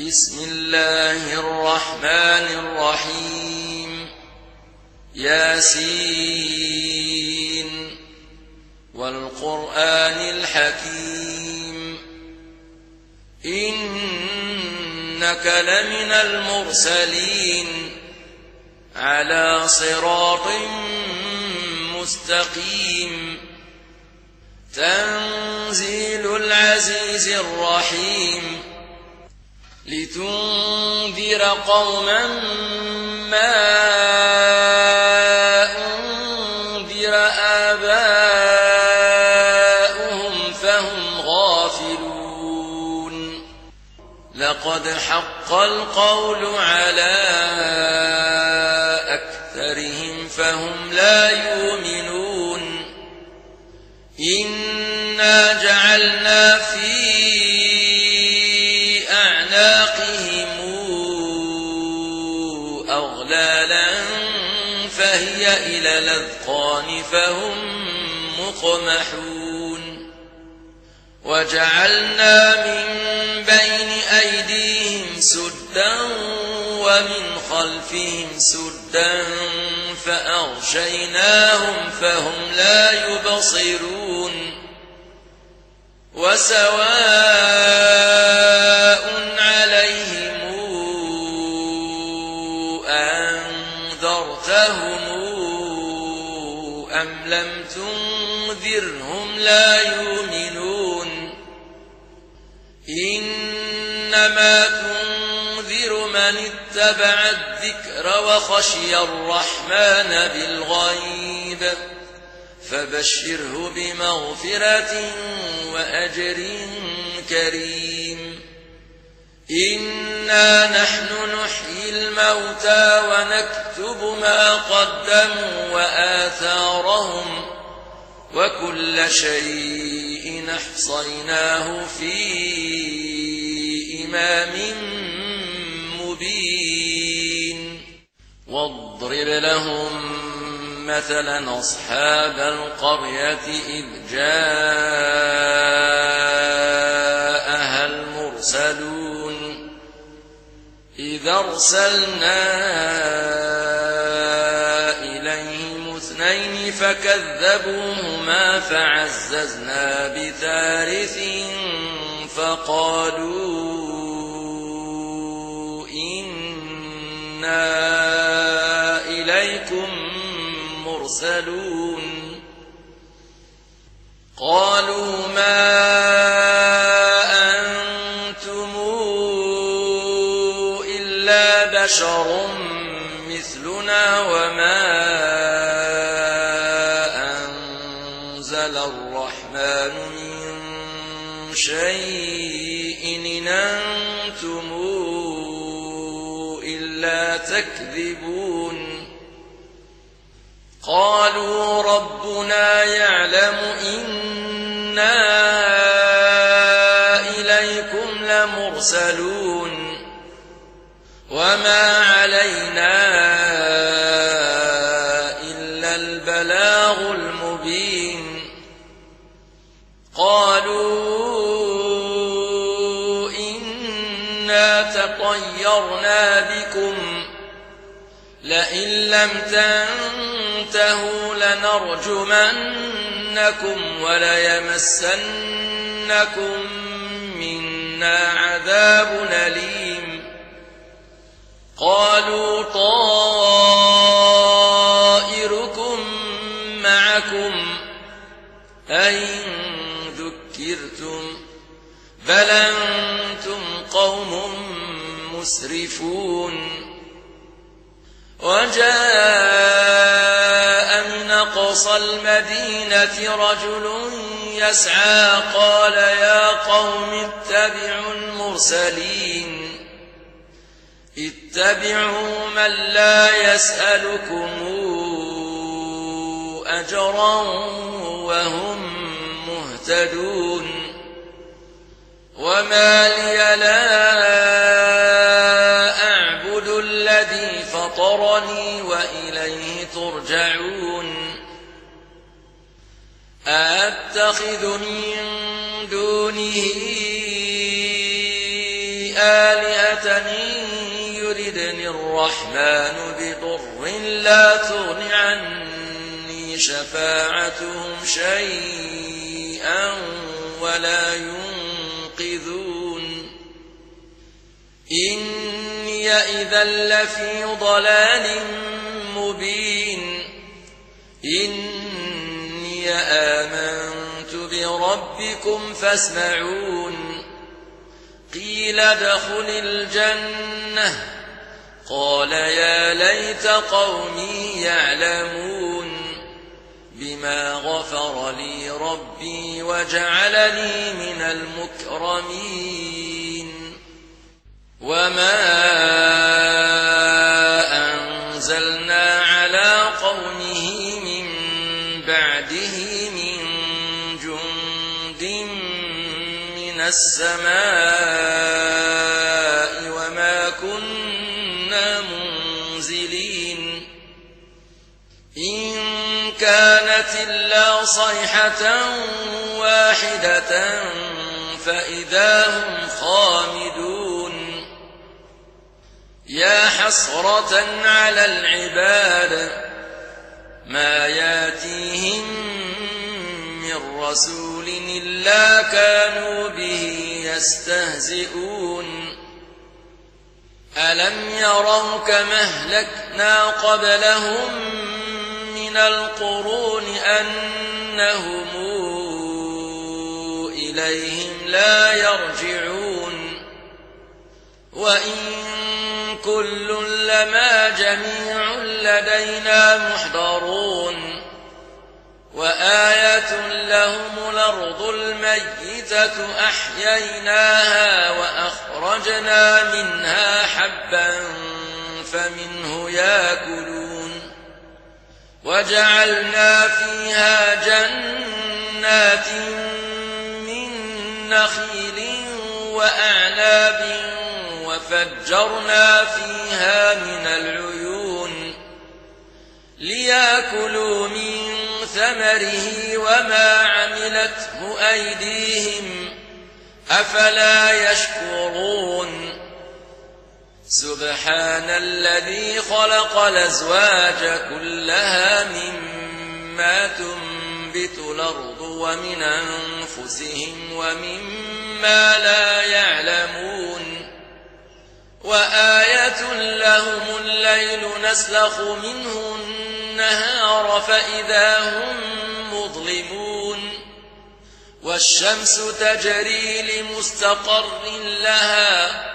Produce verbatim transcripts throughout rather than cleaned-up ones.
بسم الله الرحمن الرحيم ياسين والقرآن الحكيم إنك لمن المرسلين على صراط مستقيم تنزيل العزيز الرحيم لتنذر قوما ما أنذر آباؤهم فهم غافلون لقد حق القول على أكثرهم فهم لا يؤمنون إنا جعلنا في أعناقهم أغلالا فهي إلى الأذقان فهم مقمحون وجعلنا من بين أيديهم سدا ومن خلفهم سدا فأغشيناهم فهم لا يبصرون وسواء عليهم أنذرتهم أم لم تنذرهم لا يؤمنون إنما تنذر من اتبع الذكر وخشي الرحمن بالغيب فبشره بمغفرة وأجر كريم إنا نحن نحيي الموتى ونكتب ما قدموا وآثارهم وكل شيء أحصيناه في إمام مبين واضرب لهم مثلا أصحاب القرية إذ جاءها المرسلون إذ أرسلنا إليهم اثنين فكذبوهما فعززنا بثالث فقالوا إنا إليكم مرسلون قالوا ما أنتم إلا بشر مثلنا وما أنزل الرحمن من شيء إن أنتم إلا تكذبون قالوا ربنا يعلم إنا إليكم لمرسلون وما علينا إلا البلاغ المبين قالوا إنا تطيرنا بكم لئن لم تنتهوا لنرجمنكم وليمسنكم منا عذاب أليم قالوا طائركم معكم أئن ذكرتم بل أنتم قوم مسرفون وجاء من أقصى المدينة رجل يسعى قال يا قوم اتبعوا المرسلين اتبعوا من لا يسألكم أجرا وهم مهتدون وما لي لا أعبد الذي فطرني وإليه ترجعون أأتخذ من دونه آلهة إن يردني الرحمن بضر لا تغن عني شفاعتهم شيئا ولا ينقذون إني إذا لفي ضلال مبين إني آمنت بربكم فاسمعون قيل ادخل الجنة قال يا ليت قومي يعلمون بما غفر لي ربي وجعلني من المكرمين وما أنزلنا على قومه من بعده من جند من السماء وما كنا منزلين إن كانت إلا صيحة واحدة فإذا هم خامدون يا حسرة على العباد ما ياتيهم من رسول إلا كانوا به يستهزئون ألم يروا كما أهلكنا قبلهم من القرون أنهم إليهم لا يرجعون وإن كل لما جميع لدينا محضرون وآية لهم الأرض الميتة أحييناها وأخرجنا منها حبا فمنه يأكلون وجعلنا فيها جنات من نخيل وأعناب وفجرنا فيها من العيون ليأكلوا من ثمره وما عملته أيديهم أفلا يشكرون سبحان الذي خلق الأزواج كلها مما تنبت الأرض ومن أنفسهم ومما لا يعلمون وآية لهم الليل نسلخ منه النهار فإذا هم مظلمون والشمس تجري لمستقر لها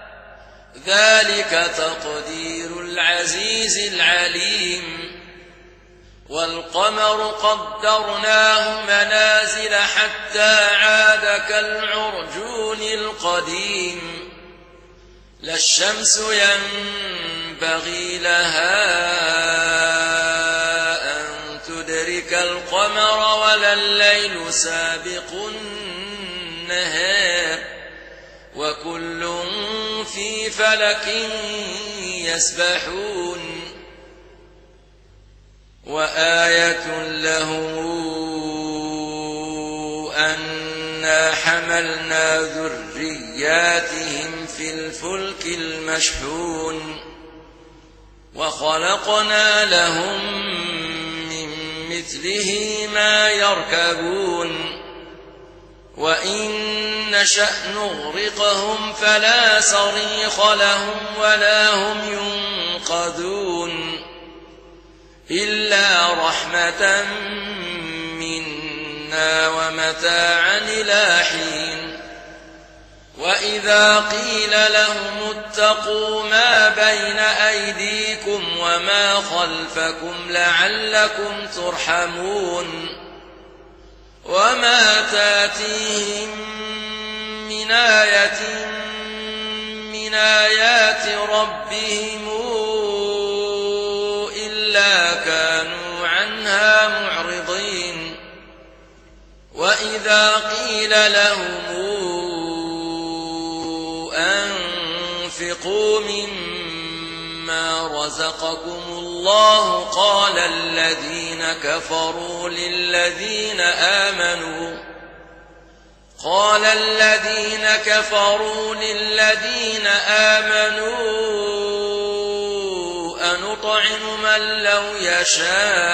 ذلك تقدير العزيز العليم والقمر قدرناه منازل حتى عاد كالعرجون القديم لا الشمس ينبغي لها أن تدرك القمر ولا الليل سابق النهار وكل في فلك يسبحون وآية لهم أنا حملنا ذرياتهم في الفلك المشحون وخلقنا لهم من مثله ما يركبون وإن نشأ نغرقهم فلا صريخ لهم ولا هم ينقذون إلا رحمة منا ومتاعا إلى حين وإذا قيل لهم اتقوا ما بين أيديكم وما خلفكم لعلكم ترحمون وما تاتيهم من آية من آيات ربهم إلا كانوا عنها معرضين وإذا قيل لهم أنفقوا مما رزقكم الله قال الذين كفروا للذين آمنوا قال الذين كفروا للذين آمنوا أنطعم من لو يشاء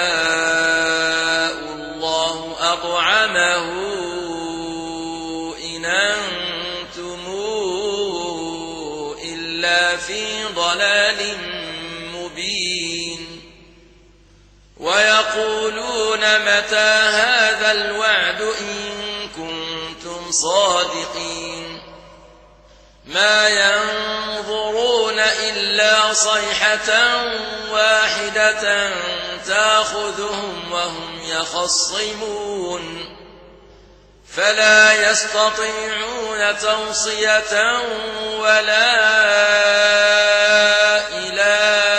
الله أطعمه إن أنتم إلا في ضلال مبين ويقولون متى هذا الوعد إن كنتم صادقين ما ينظرون إلا صيحة واحدة تأخذهم وهم يخصمون فلا يستطيعون توصية ولا إلى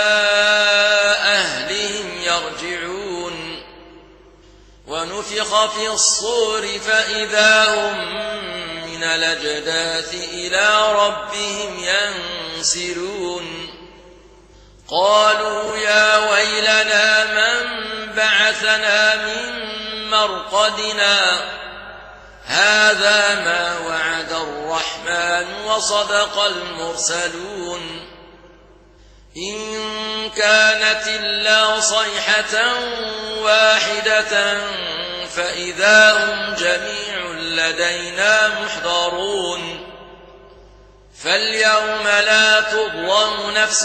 أهلهم يرجعون ونفخ في الصور فإذا هم من الأجداث إلى ربهم ينسلون قالوا يا ويلنا من بعثنا من مرقدنا هذا ما وعد الرحمن وصدق المرسلون إن كانت إلا صيحة واحدة فإذا هم جميع لدينا محضرون فاليوم لا تظلم نفس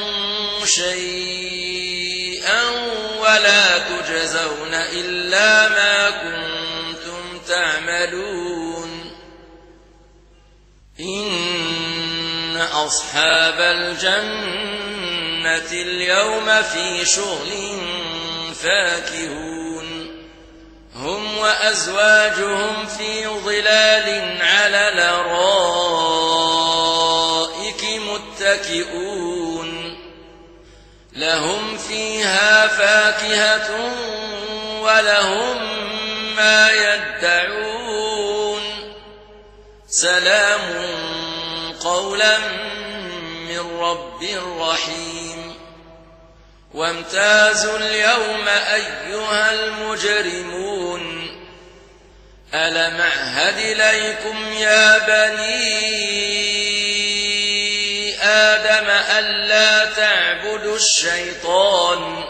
شيئا ولا تجزون إلا ما كنتم تعملون إن أصحاب الجنة اليوم في شغل فاكهون هم وأزواجهم في ظلال على الأرائك متكئون لهم فيها فاكهة ولهم ما يدعون سلام قولا من رب رحيم وامتازوا اليوم أيها المجرمون ألم أعهد إليكم يا بني آدم ألا تعبدوا الشيطان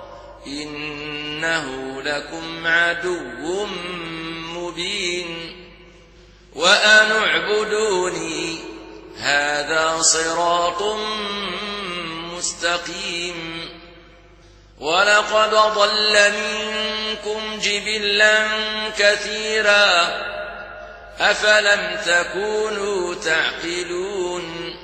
إنه لكم عدو مبين وأن اعبدوني هذا صراط مستقيم ولقد ضل منكم جبلا كثيرا أفلم تكونوا تعقلون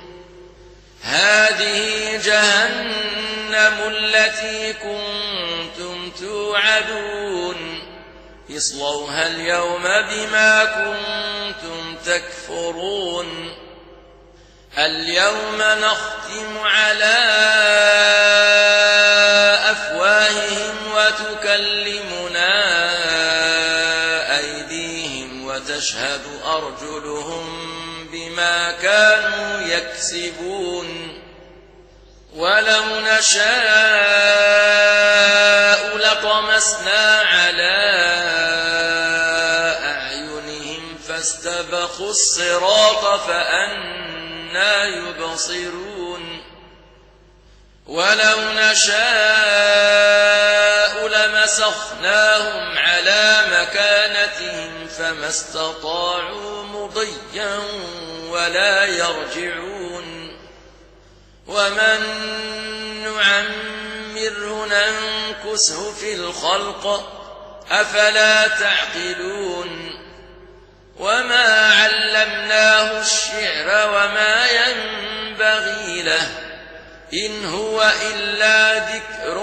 هذه جهنم التي كنتم توعدون اصلوها اليوم بما كنتم تكفرون اليوم نختم على أفواههم وتكلمنا أيديهم وتشهد أرجلهم بما كانوا يكسبون ولو نشاء لطمسنا على أعينهم فاستبقوا الصراط فأنى يبصرون ولو نشاء لمسخناهم على مكانتهم فما استطاعوا مضيا ولا يرجعون ومن نعمره ننكسه في الخلق أفلا تعقلون وما علمناه الشعر وما ينبغي له إن هو إلا ذكر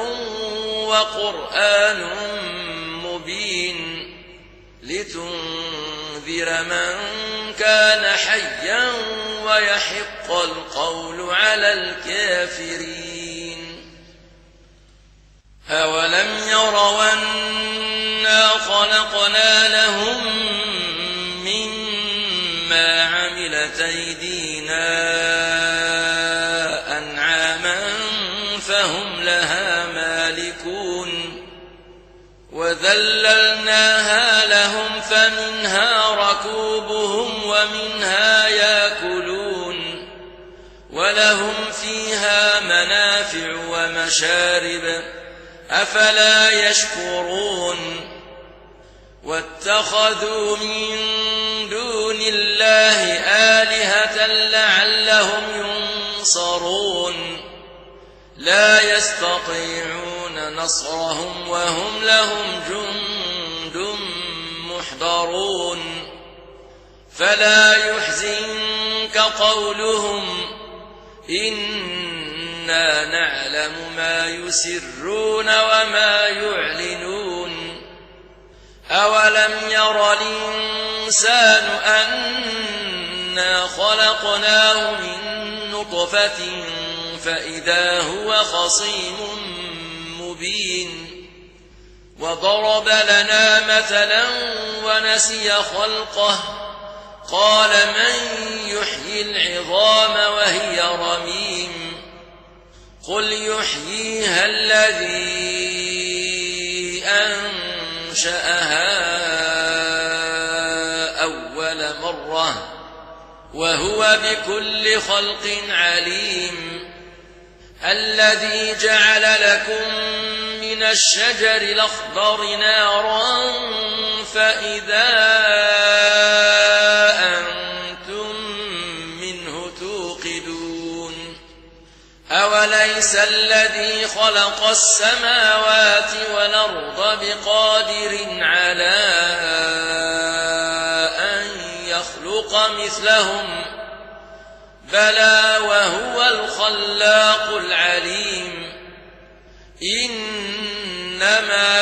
وقرآن مبين لتنذر من كان حيا ويحق القول على الكافرين أولم يروا أنا خلقنا لهم مما عملت أيدينا أنعاما فهم لها مالكون وذللناها لهم فمنها ركوبهم ولهم فيها منافع ومشارب أفلا يشكرون واتخذوا من دون الله آلهة لعلهم ينصرون لا يستطيعون نصرهم وهم لهم جند محضرون فلا يحزنك قولهم إنا نعلم ما يسرون وما يعلنون أولم ير الإنسان أنا خلقناه من نطفة فإذا هو خصيم مبين وضرب لنا مثلا ونسي خلقه قال من يحيي العظام وهي رميم قل يحييها الذي أنشأها أول مرة وهو بكل خلق عليم الذي جعل لكم من الشجر الأخضر نارا فإذا أنتم منه توقدون أوليس الذي خلق السماوات والأرض بقادر على أن يخلق مثلهم بلى وهو الخلاق العليم إنما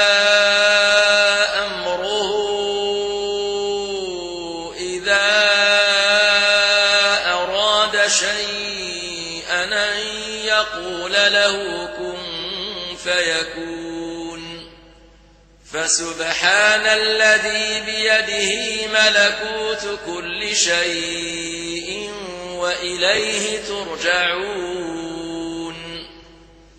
أمره إذا أراد شيئا أن يقول له كن فيكون فسبحان الذي بيده ملكوت كل شيء وإليه ترجعون